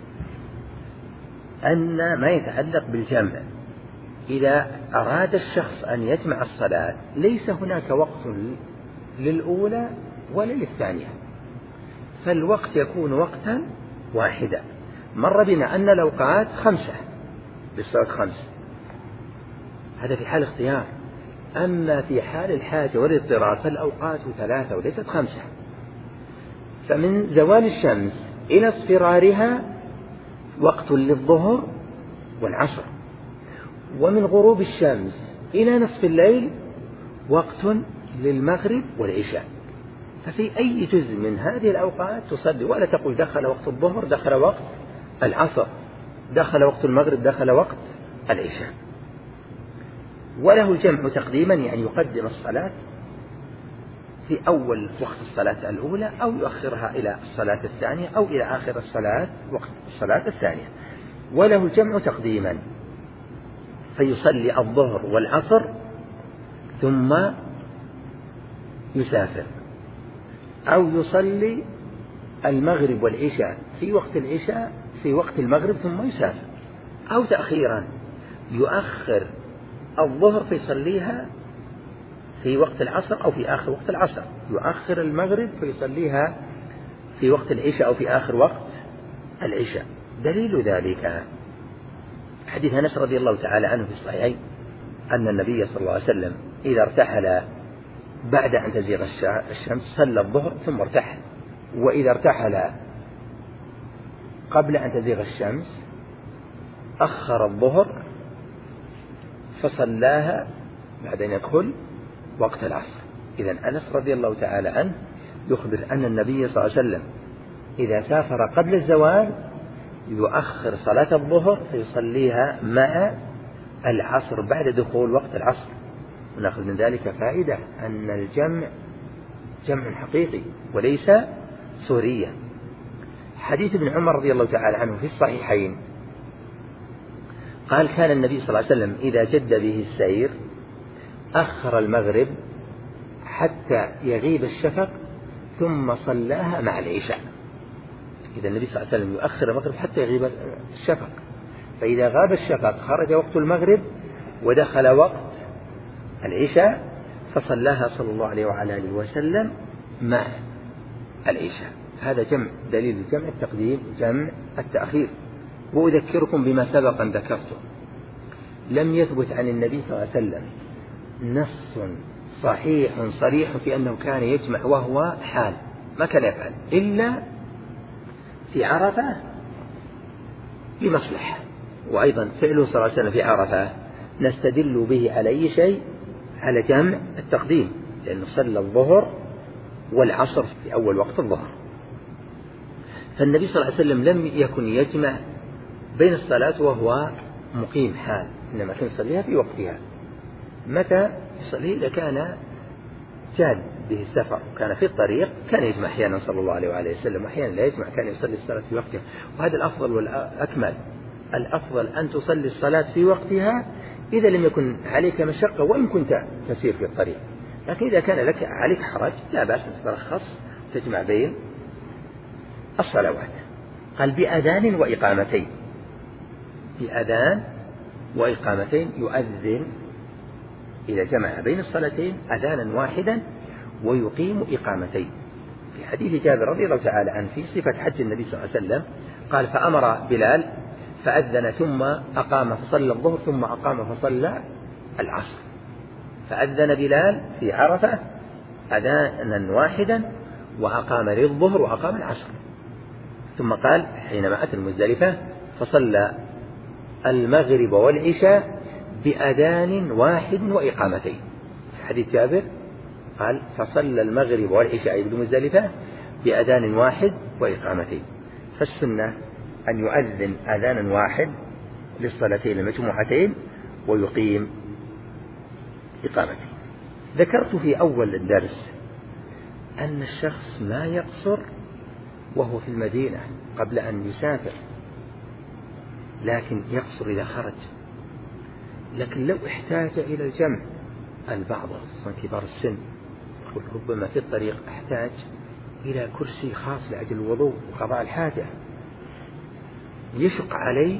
أن ما يتعلق بالجمع إذا أراد الشخص أن يجمع الصلاة ليس هناك وقت للأولى ولا للثانية، فالوقت يكون وقتا واحدا. مر بنا أن الأوقات خمسة بالصلاة خمس، هذا في حال اختيار. أما في حال الحاجة والاضطرار فالأوقات ثلاثة وليست خمسة. فمن زوال الشمس إلى اصفرارها وقت للظهر والعصر، ومن غروب الشمس إلى نصف الليل وقت للمغرب والعشاء. ففي أي جزء من هذه الأوقات تصلي، ولا تقول دخل وقت الظهر دخل وقت العصر دخل وقت المغرب دخل وقت العشاء. وله الجمع تقديما يعني يقدم الصلاة في أول وقت الصلاة الأولى أو يؤخرها إلى الصلاة الثانية أو إلى آخر الصلاة وقت الصلاة الثانية. وله الجمع تقديما فيصلي الظهر والعصر ثم يسافر، أو يصلي المغرب والعشاء في وقت العشاء في وقت المغرب ثم يسافر، أو تأخيرا يؤخر الظهر فيصليها في وقت العصر أو في آخر وقت العصر، يؤخر المغرب فيصليها في وقت العشاء أو في آخر وقت العشاء. دليل ذلك حديث أنس رضي الله تعالى عنه في الصحيحين أن النبي صلى الله عليه وسلم إذا ارتحل بعد أن تزيغ الشمس صلى الظهر ثم ارتحل، وإذا ارتحل قبل أن تزيغ الشمس أخر الظهر فصلاها بعد أن يدخل وقت العصر. إذن أنس رضي الله تعالى عنه يخبر أن النبي صلى الله عليه وسلم إذا سافر قبل الزوال يؤخر صلاة الظهر فيصليها مع العصر بعد دخول وقت العصر. ونأخذ من ذلك فائدة أن الجمع جمع حقيقي وليس صوريا. حديث ابن عمر رضي الله تعالى عنه في الصحيحين قال كان النبي صلى الله عليه وسلم إذا جد به السير أخر المغرب حتى يغيب الشفق ثم صلاها مع العشاء. إذا النبي صلى الله عليه وسلم يؤخر المغرب حتى يغيب الشفق، فإذا غاب الشفق خرج وقت المغرب ودخل وقت العشاء فصلاها صلى الله عليه وعلى آله وسلم مع العشاء. هذا جمع، دليل الجمع التقديم جمع التأخير. وأذكركم بما سبق أن ذكرته، لم يثبت عن النبي صلى الله عليه وسلم نص صحيح صريح في أنه كان يجمع وهو حال، ما كان يفعل إلا في عرفة لمصلحة. وأيضا فعله صلى الله عليه وسلم في عرفة نستدل به على أي شيء؟ على جمع التقديم، لأنه صلى الظهر والعصر في أول وقت الظهر. فالنبي صلى الله عليه وسلم لم يكن يجمع بين الصلاة وهو مقيم حال، إنما كان يصليها في وقتها. متى يصلي؟ إذا كان جاد به السفر وكان في الطريق كان يجمع أحيانا صلى الله عليه وآله وسلم، وأحيانا لا يجمع، كان يصلي الصلاة في وقتها. وهذا الأفضل والأكمل. الأفضل أن تصلي الصلاة في وقتها إذا لم يكن عليك مشقة وإن كنت تسير في الطريق. لكن إذا كان لك عليك حرج لا بأس أن تترخص تجمع بين الصلوات. قال بأذان وإقامتين، بأذان وإقامتين، يؤذن إذا جمع بين الصلاتين أذانا واحدا ويقيم إقامتين. في حديث جابر رضي الله تعالى عنه في صفة حج النبي صلى الله عليه وسلم قال فأمر بلال فأذن ثم أقام فصلى الظهر ثم أقام فصلى العصر. فأذن بلال في عرفة أذانا واحدا وأقام للظهر وأقام العصر. ثم قال حينما أتى المزدلفة فصلى المغرب والعشاء بأذان واحد وإقامتين. في حديث جابر قال فصلى المغرب والعشاء بمزدلفة بأذان واحد وإقامتين. فالسنة أن يؤذن أذانا واحد للصلاتين المجموعتين ويقيم إقامتين. ذكرت في أول الدرس أن الشخص ما يقصر وهو في المدينة قبل أن يسافر، لكن يقصر إذا خرج. لكن لو احتاج إلى الجمع، البعض خصوصا كبار السن يقول ربما في الطريق أحتاج إلى كرسي خاص لأجل الوضوء وقضاء الحاجة، يشق علي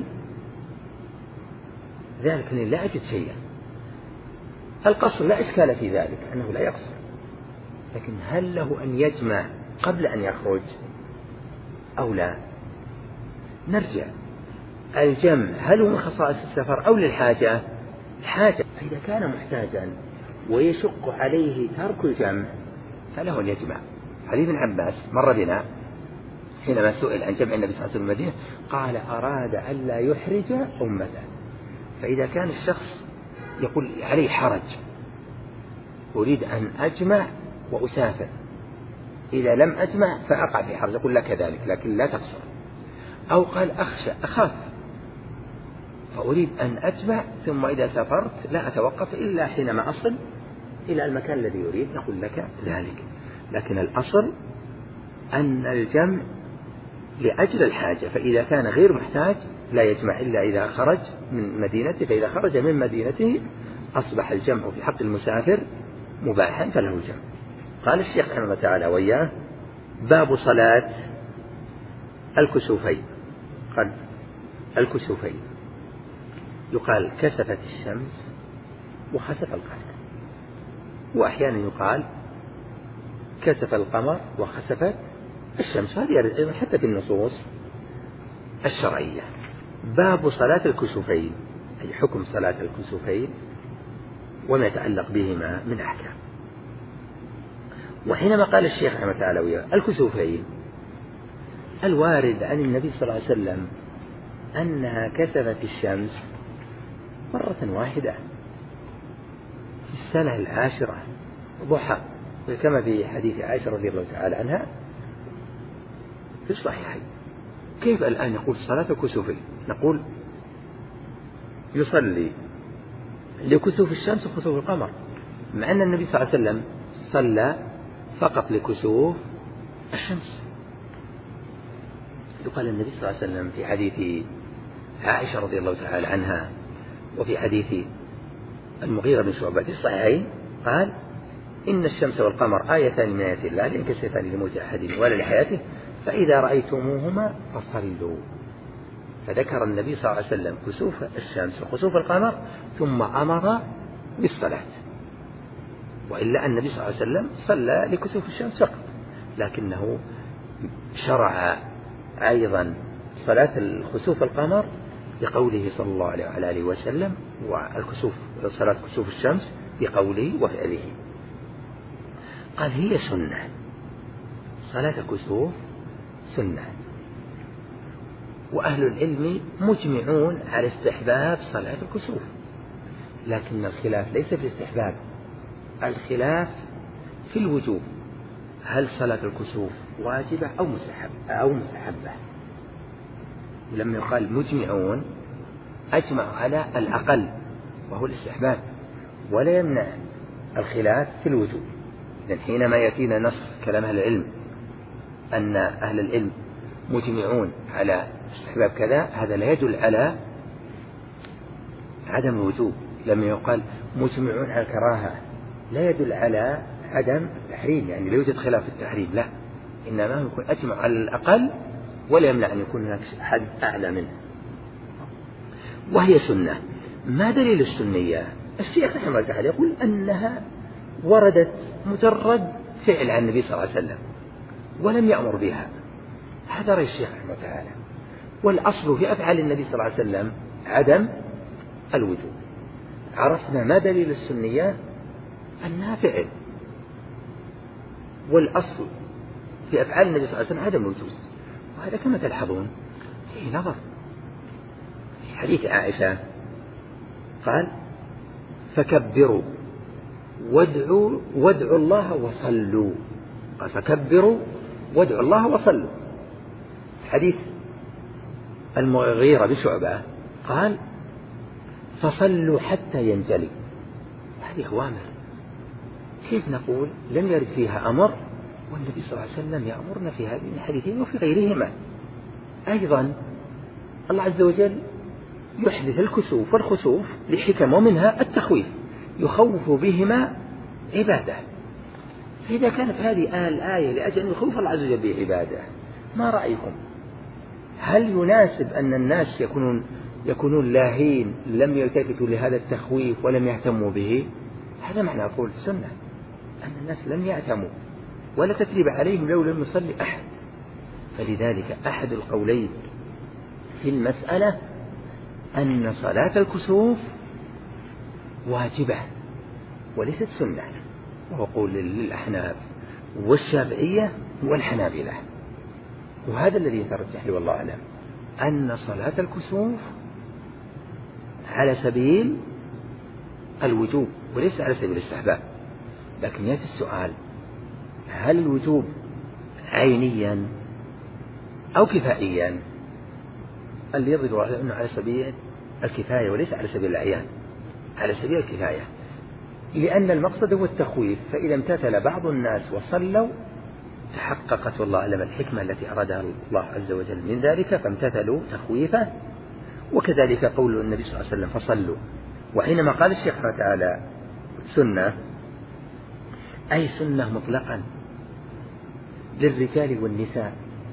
ذلك أني لا أجد شيئا. القصر لا إشكال في ذلك أنه لا يقصر، لكن هل له أن يجمع قبل أن يخرج أو لا؟ نرجع، الجمع هل هو من خصائص السفر أو للحاجة؟ الحاجة. إذا كان محتاجا ويشق عليه ترك الجمع فله أن يجمع. حديث ابن عباس مر بنا حينما سئل عن جمع النبي صلى الله عليه وسلم المدينة قال أراد ألا يحرج أمته. فإذا كان الشخص يقول عليه حرج، أريد أن أجمع وأسافر، إذا لم أجمع فأقع في حرج، أقول لك ذلك لكن لا تقصر. أو قال أخشى أخاف فأريد أن أجمع ثم إذا سافرت لا أتوقف إلا حينما أصل إلى المكان الذي يريد، نقول لك ذلك. لكن الأصل أن الجمع لأجل الحاجة، فإذا كان غير محتاج لا يجمع إلا إذا خرج من مدينته، فإذا خرج من مدينته أصبح الجمع في حق المسافر مباحا فله الجمع. قال الشيخ رحمه الله تعالى وإياه: باب صلاة الكسوفين. قال الكسوفين يقال كسفت الشمس وخسف القمر، وأحيانا يقال كسف القمر وخسفت الشمس، هذه أيضا حتى في النصوص الشرعية. باب صلاة الكسوفين أي حكم صلاة الكسوفين وما يتعلق بهما من أحكام. وحينما قال الشيخ رحمه الله تعالى الكسوفين، الوارد عن النبي صلى الله عليه وسلم أنها كسفت الشمس مرة واحدة في السنة العاشرة ضحى، كما في حديث عائشة رضي الله تعالى عنها في الصحيحين. كيف الآن يقول صلاة الكسوفين؟ نقول يصلي لكسوف الشمس وكسوف القمر، مع أن النبي صلى الله عليه وسلم صلى فقط لكسوف الشمس. يقال النبي صلى الله عليه وسلم في حديث عائشة رضي الله تعالى عنها وفي حديث المغيرة بن شعبة في الصحيحين قال: إن الشمس والقمر آيتان من آيات الله لا ينكسفان لموت أحد ولا لحياته فإذا رأيتموهما فصلوا. فذكر النبي صلى الله عليه وسلم كسوف الشمس وكسوف القمر ثم أمر بالصلاة، وإلا أن النبي صلى الله عليه وسلم صلى لكسوف الشمس فقط، لكنه شرع أيضا صلاة الخسوف القمر بقوله صلى الله عليه وعلى آله وسلم، والكسوف صلاة كسوف الشمس بقوله وفعله. قال هي سنة، صلاة الكسوف سنة، وأهل العلم مجمعون على استحباب صلاة الكسوف، لكن الخلاف ليس في الاستحباب، الخلاف في الوجوب، هل صلاة الكسوف واجبة أو مستحبة أو مستحبة. لما يقال مجمعون أجمع على الأقل وهو الاستحباب، ولا يمنع الخلاف في الوجوب. لأن حينما يأتينا نص كلام أهل العلم أن أهل العلم مجمعون على استحباب كذا، هذا لا يدل على عدم الوجوب. لما يقال مجمعون على الكراهة لا يدل على عدم التحريم، يعني لا يوجد خلاف في التحريم، لا، إنما يكون أجمع على الأقل ولا يمنع أن يكون هناك حد أعلى منه. وهي سنة. ما دليل السنية؟ الشيخ رحمه الله تعالى يقول أنها وردت مجرد فعل عن النبي صلى الله عليه وسلم ولم يأمر بها، هذا رأي الشيخ رحمه الله تعالى. والأصل في أفعال النبي صلى الله عليه وسلم عدم الوجوب. عرفنا ما دليل السنية؟ أنها فعل، والأصل في أفعال النبي صلى الله عليه وسلم عدم الوجوب، وهذا كما تلحظون فيه نظر. في حديث عائشة قال: فكبروا وادعوا وادعوا الله وصلوا. قال فكبروا وادعوا الله وصلوا. حديث المغيرة بشعبة قال فصلوا حتى ينجلي. هذه أوامر، كيف نقول لم يرد فيها أمر والنبي صلى الله عليه وسلم يأمرنا في هذه الحديثين وفي غيرهما؟ أيضا الله عز وجل يحدث الكسوف والخسوف لحكم، ومنها التخويف، يخوف بهما عباده. فإذا كانت هذه الآية لأجل أن يخوف الله عز وجل بعباده، ما رأيكم؟ هل يناسب أن الناس يكونون يكونون لاهين لم يلتفتوا لهذا التخويف ولم يهتموا به؟ هذا معنى أقول السنة، أن الناس لم يهتموا ولا تثريب عليهم لو لم يصلي أحد. فلذلك أحد القولين في المسألة أن صلاة الكسوف واجبة وليست سنة، وهو قول للأحناف والشافعية والحنابلة، وهذا الذي يترجح لي والله أعلم، أن صلاة الكسوف على سبيل الوجوب وليس على سبيل الاستحباب. لكن يأتي السؤال، هل الوجوب عينيا أو كفائيا؟ اللي يظهر أنه على سبيل الكفاية وليس على سبيل الأعيان، على سبيل الكفاية، لأن المقصد هو التخويف. فإذا امتثل بعض الناس وصلوا تحققت والله أعلم الحكمة التي أرادها الله عز وجل من ذلك، فامتثلوا تخويفا. وكذلك قول النبي صلى الله عليه وسلم فصلوا. وحينما قال الشيخ تعالى سنة، أي سنة مطلقا للرجال والنساء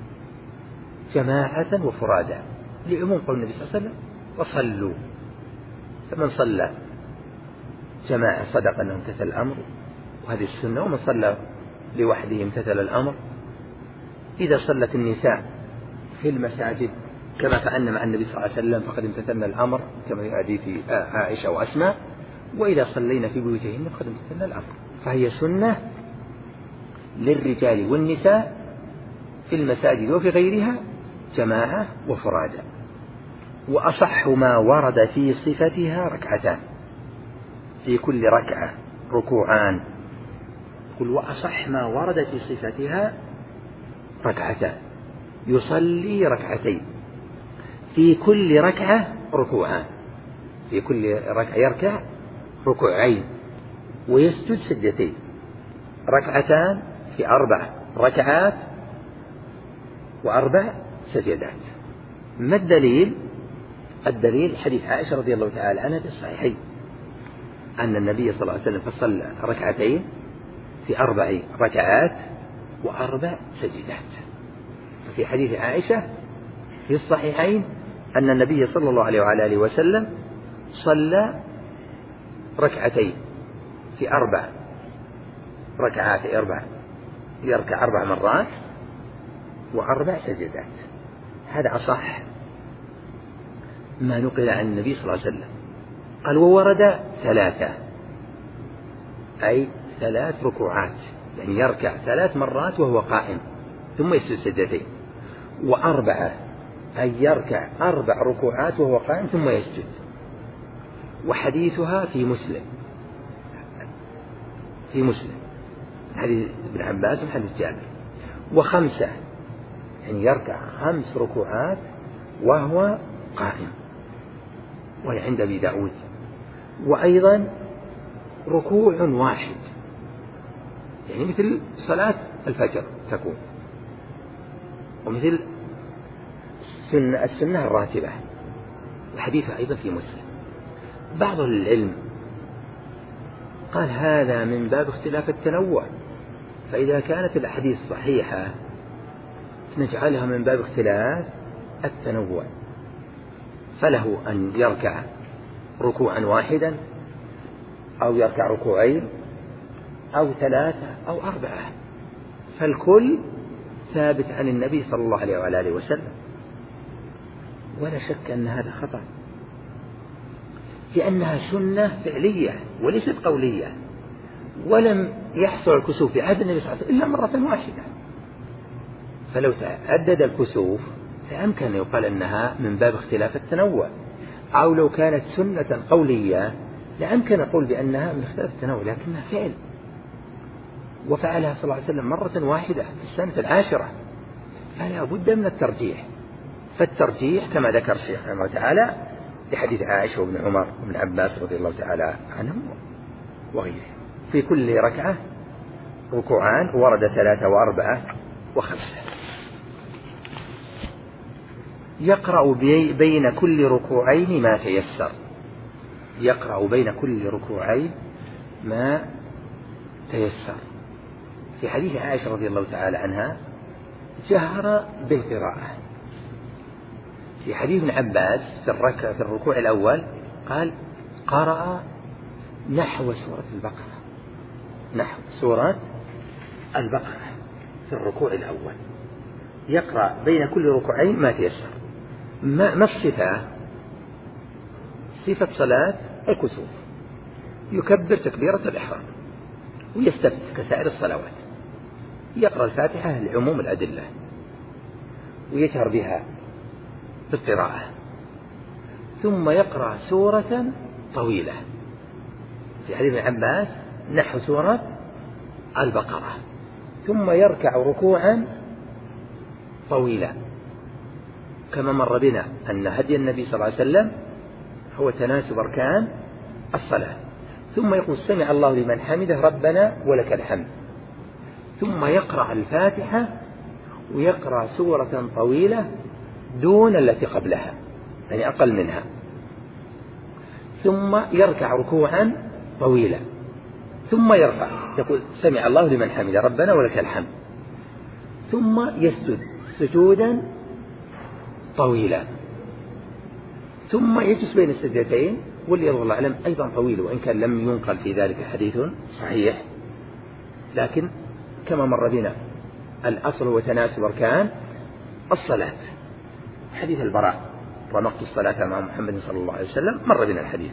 جماعة وفرادا، لعموم قول النبي صلى الله عليه وسلم وصلوا. فمن صلى جماعة صدق أنه امتثل الأمر، وهذه السنة. ومن صلى لوحده امتثل الأمر. إذا صلت النساء في المساجد كما فعلنا مع النبي صلى الله عليه وسلم فقد امتثلنا الأمر كما في حديث عائشة وأسماء. وإذا صلينا في بيوتهن فقد امتثلنا الأمر. فهي سنة للرجال والنساء في المساجد وفي غيرها جماعة وفرادا. وأصح ما ورد في صفتها ركعتان، في كل ركعة ركوعان. قل وأصح ما ورد في صفتها ركعتان، يصلي ركعتين، في كل ركعة ركوعان، في كل ركعة يركع ركوعين ويسجد سجدتين، ركعتان في أربع ركعات وأربع سجدات. ما الدليل؟ الدليل حديث عائشة رضي الله تعالى عنها في الصحيحين أن النبي صلى الله عليه وسلم فصل ركعتين في أربع ركعات وأربع سجدات. في حديث عائشة في الصحيحين أن النبي صلى الله عليه وعلى آله وسلم صلى ركعتين في أربع ركعات، في أربع يركع أربع مرات وأربع سجدات. هذا أصح ما نقل عن النبي صلى الله عليه وسلم. قال وورد ثلاثة، أي ثلاث ركوعات، يعني يركع ثلاث مرات وهو قائم ثم يسجد سجدتين. وأربعة، أي يركع أربع ركوعات وهو قائم ثم يسجد. وحديثها في مسلم، في مسلم حديث ابن عباس وحديث جابر. وخمسة، يعني يركع خمس ركوعات وهو قائم، وهي عند أبي داود. وأيضا ركوع واحد، يعني مثل صلاة الفجر تكون، ومثل سنة السنة الراتبة. وحديثها أيضا في مسلم. بعض العلم قال هذا من باب اختلاف التنوع، فإذا كانت الأحاديث صحيحة نجعلها من باب اختلاف التنوع، فله أن يركع ركوعا واحدا أو يركع ركوعين أو ثلاثة أو أربعة، فالكل ثابت عن النبي صلى الله عليه وعلى آله وسلم. ولا شك أن هذا خطأ، لأنها سنة فعلية وليست قولية. ولم يحصل الكسوف في عهد النبي صلى الله عليه وسلم إلا مرة واحدة، فلو تعدد الكسوف فأمكن أن يقال أنها من باب اختلاف التنوع. أو لو كانت سنة قولية لا أمكن أقول بأنها من اختلاف التناول، لكنها فعل، وفعلها صلى الله عليه وسلم مرة واحدة في السنة العاشرة، فلا بد من الترجيح. فالترجيح كما ذكر الشيخ رحمه الله تعالى لحديث عائشة وابن عمر وابن عباس رضي الله تعالى عنهم وغيرهم، في كل ركعة ركوعان، ورد ثلاثة وأربعة وخمسة. يقرأ بين كل ركوعين ما تيسر، يقرأ بين كل ركوعين ما تيسر. في حديث عائشة رضي الله تعالى عنها جهر بالقراءة. في حديث ابن عباس في الركعة في الركوع الأول قال قرأ نحو سورة البقرة، نحو سورة البقرة في الركوع الأول. يقرأ بين كل ركوعين ما تيسر. ما, ما الصفة؟ صفة صلاة الكسوف، يكبر تكبيرة الإحرام ويستفتح كسائر الصلوات، يقرأ الفاتحة لعموم الأدلة ويجهر بها في القراءة، ثم يقرأ سورة طويلة في حديث ابن عباس نحو سورة البقرة، ثم يركع ركوعا طويلا، كما مر بنا أن هدي النبي صلى الله عليه وسلم هو تناسب أركان الصلاة. ثم يقول سمع الله لمن حمده ربنا ولك الحمد، ثم يقرأ الفاتحة ويقرأ سورة طويلة دون التي قبلها، يعني أقل منها، ثم يركع ركوعا طويلا، ثم يرفع يقول سمع الله لمن حمده ربنا ولك الحمد، ثم يسجد سجودا طويلا، ثم يجلس بين السجدتين، واللي يرضى الله أعلم أيضا طويل، وإن كان لم ينقل في ذلك حديث صحيح، لكن كما مر بنا الأصل هو تناسب أركان الصلاة. حديث البراء رمقت الصلاة مع محمد صلى الله عليه وسلم مر بنا الحديث.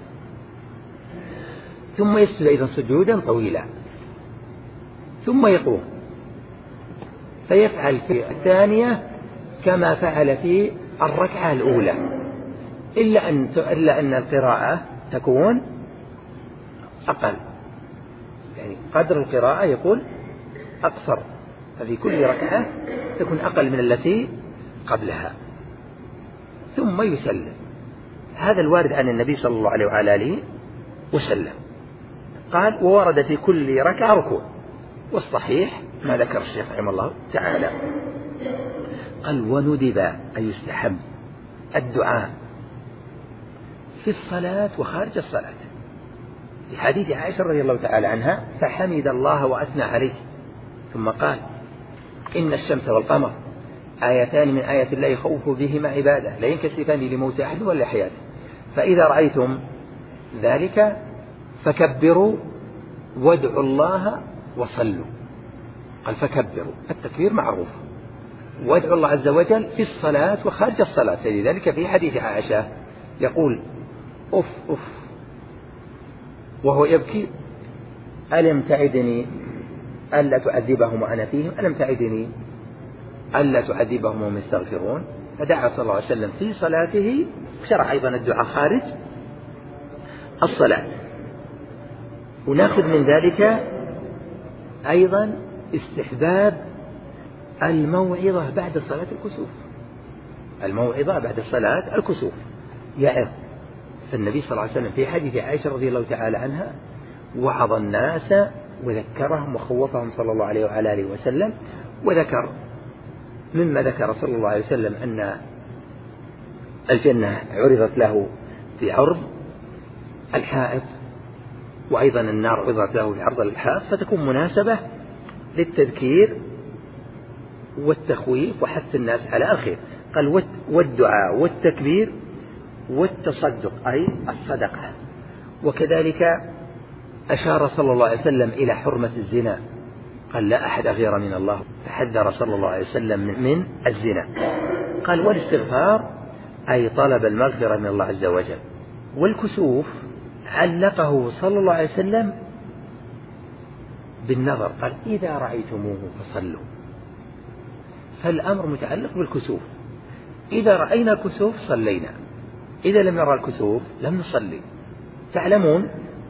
ثم يسجد أيضا سجودا طويلا، ثم يقوم فيفعل في الثانية كما فعل في الركعة الأولى، إلا أن إلا أن القراءة تكون أقل، يعني قدر القراءة يكون أقصر، ففي كل ركعة تكون أقل من التي قبلها، ثم يسلم. هذا الوارد عن النبي صلى الله عليه وعلى آله وسلم. قال وورد في كل ركعة ركوع، والصحيح ما ذكر الشيخ رحمه الله تعالى. قال وندب أن يستحب الدعاء في الصلاة وخارج الصلاة، في حديث عائشة رضي الله تعالى عنها فحمد الله وأثنى عليه، ثم قال إن الشمس والقمر آيتان من آيات الله يخوف بهما عباده لا ينكسفان لموت أحد ولا حياته، فإذا رأيتم ذلك فكبروا وادعوا الله وصلوا. قال فكبروا، التكبير معروف، وادعوا الله عز وجل في الصلاة وخارج الصلاة. لذلك في حديث عائشة يقول أف أف وهو يبكي ألم تعدني ألا تعذبهم وأنا فيهم، ألم تعدني ألا تعذبهم وهم يستغفرون. فدعا صلى الله عليه وسلم في صلاته، شرع أيضا الدعاء خارج الصلاة. ونأخذ من ذلك أيضا استحباب الموعظة بعد صلاة الكسوف، الموعظة بعد صلاة الكسوف يعظ. فالنبي صلى الله عليه وسلم في حديث عائشة رضي الله تعالى عنها وعظ الناس وذكرهم وخوفهم صلى الله عليه وعلى آله وسلم، وذكر مما ذكر صلى الله عليه وسلم أن الجنة عرضت له في عرض الحائط، وأيضا النار عرضت له في عرض الحائط، فتكون مناسبة للتذكير والتخويف وحث الناس على الخير. قال والدعاء والتكبير والتصدق أي الصدقة. وكذلك أشار صلى الله عليه وسلم إلى حرمة الزنا، قال لا أحد غير من الله، فحذر صلى الله عليه وسلم من الزنا. قال والاستغفار أي طلب المغفرة من الله عز وجل. والكسوف علقه صلى الله عليه وسلم بالنظر، قال إذا رأيتموه فصلوا، فالأمر متعلق بالكسوف، إذا رأينا الكسوف صلينا، إذا لم نرى الكسوف لم نصلي. تعلمون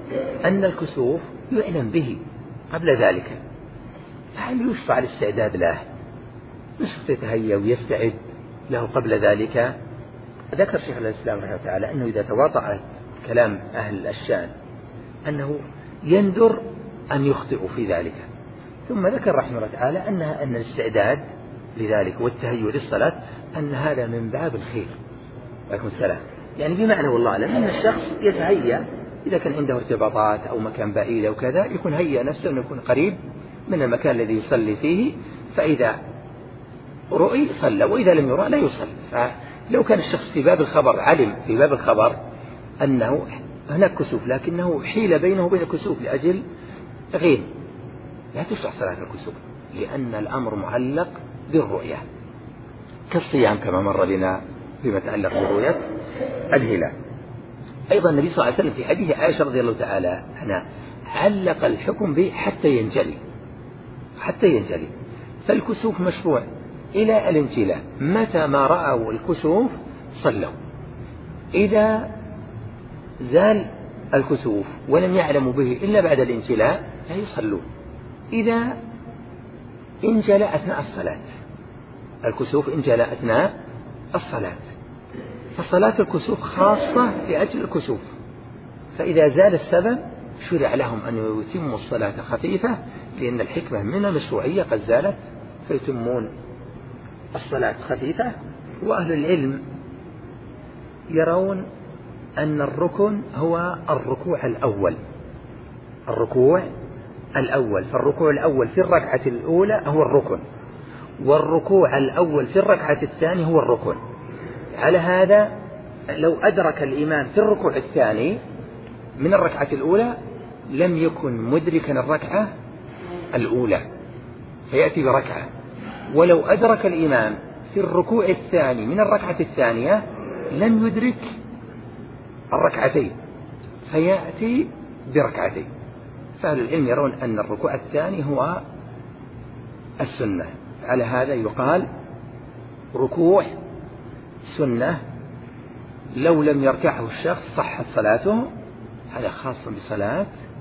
أن الكسوف يعلم به قبل ذلك، فهل يشرع الاستعداد له؟ نشرع يتهيأ ويستعد له قبل ذلك؟ ذكر شيخ الإسلام رحمه الله تعالى أنه إذا تواطأ كلام أهل الشان أنه يندر أن يخطئوا في ذلك، ثم ذكر رحمه الله تعالى أنها أن الاستعداد لذلك والتهيؤ للصلاة أن هذا من باب الخير. عليكم السلام. يعني بمعنى والله أعلم أن الشخص يتهيأ إذا كان عنده ارتباطات أو مكان بعيد أو كذا، يكون هيأ نفسه أنه يكون قريب من المكان الذي يصلي فيه، فإذا رؤي صلى وإذا لم يرى لا يصلي. فلو كان الشخص في باب الخبر علم في باب الخبر أنه هناك كسوف لكنه حيل بينه وبين الكسوف لأجل غير، لا تشرع صلاة الكسوف، لأن الأمر معلق بالرؤية كالصيام كما مر بنا فيما يتعلق برؤية الهلال. أيضا النبي صلى الله عليه وسلم في حديث عائشة رضي الله تعالى عنها علق الحكم به حتى ينجلي حتى ينجلي فالكسوف مشروع إلى الانجلاء، متى ما رأوا الكسوف صلوا، إذا زال الكسوف ولم يعلموا به إلا بعد الانجلاء لا يصلون. إذا انجلى أثناء الصلاة، الكسوف انجلى أثناء الصلاة، فصلاة الكسوف خاصة لأجل الكسوف، فإذا زال السبب شرع لهم أن يتموا الصلاة خفيفة، لأن الحكمة من المشروعية قد زالت فيتمون الصلاة خفيفة. وأهل العلم يرون أن الركن هو الركوع الأول، الركوع الأول فالركوع الأول في الركعة الأولى هو الركن، والركوع الأول في الركعة الثانية هو الركن. على هذا لو أدرك الإمام في الركوع الثاني من الركعة الأولى لم يكن مدركا الركعة الأولى فيأتي بركعة، ولو أدرك الإمام في الركوع الثاني من الركعة الثانية لم يدرك الركعتين فيأتي بركعتين. فأهل العلم يرون أن الركوع الثاني هو السنة، على هذا يقال ركوع سنة، لو لم يركعه الشخص صحت صلاته، هذا خاص بصلاة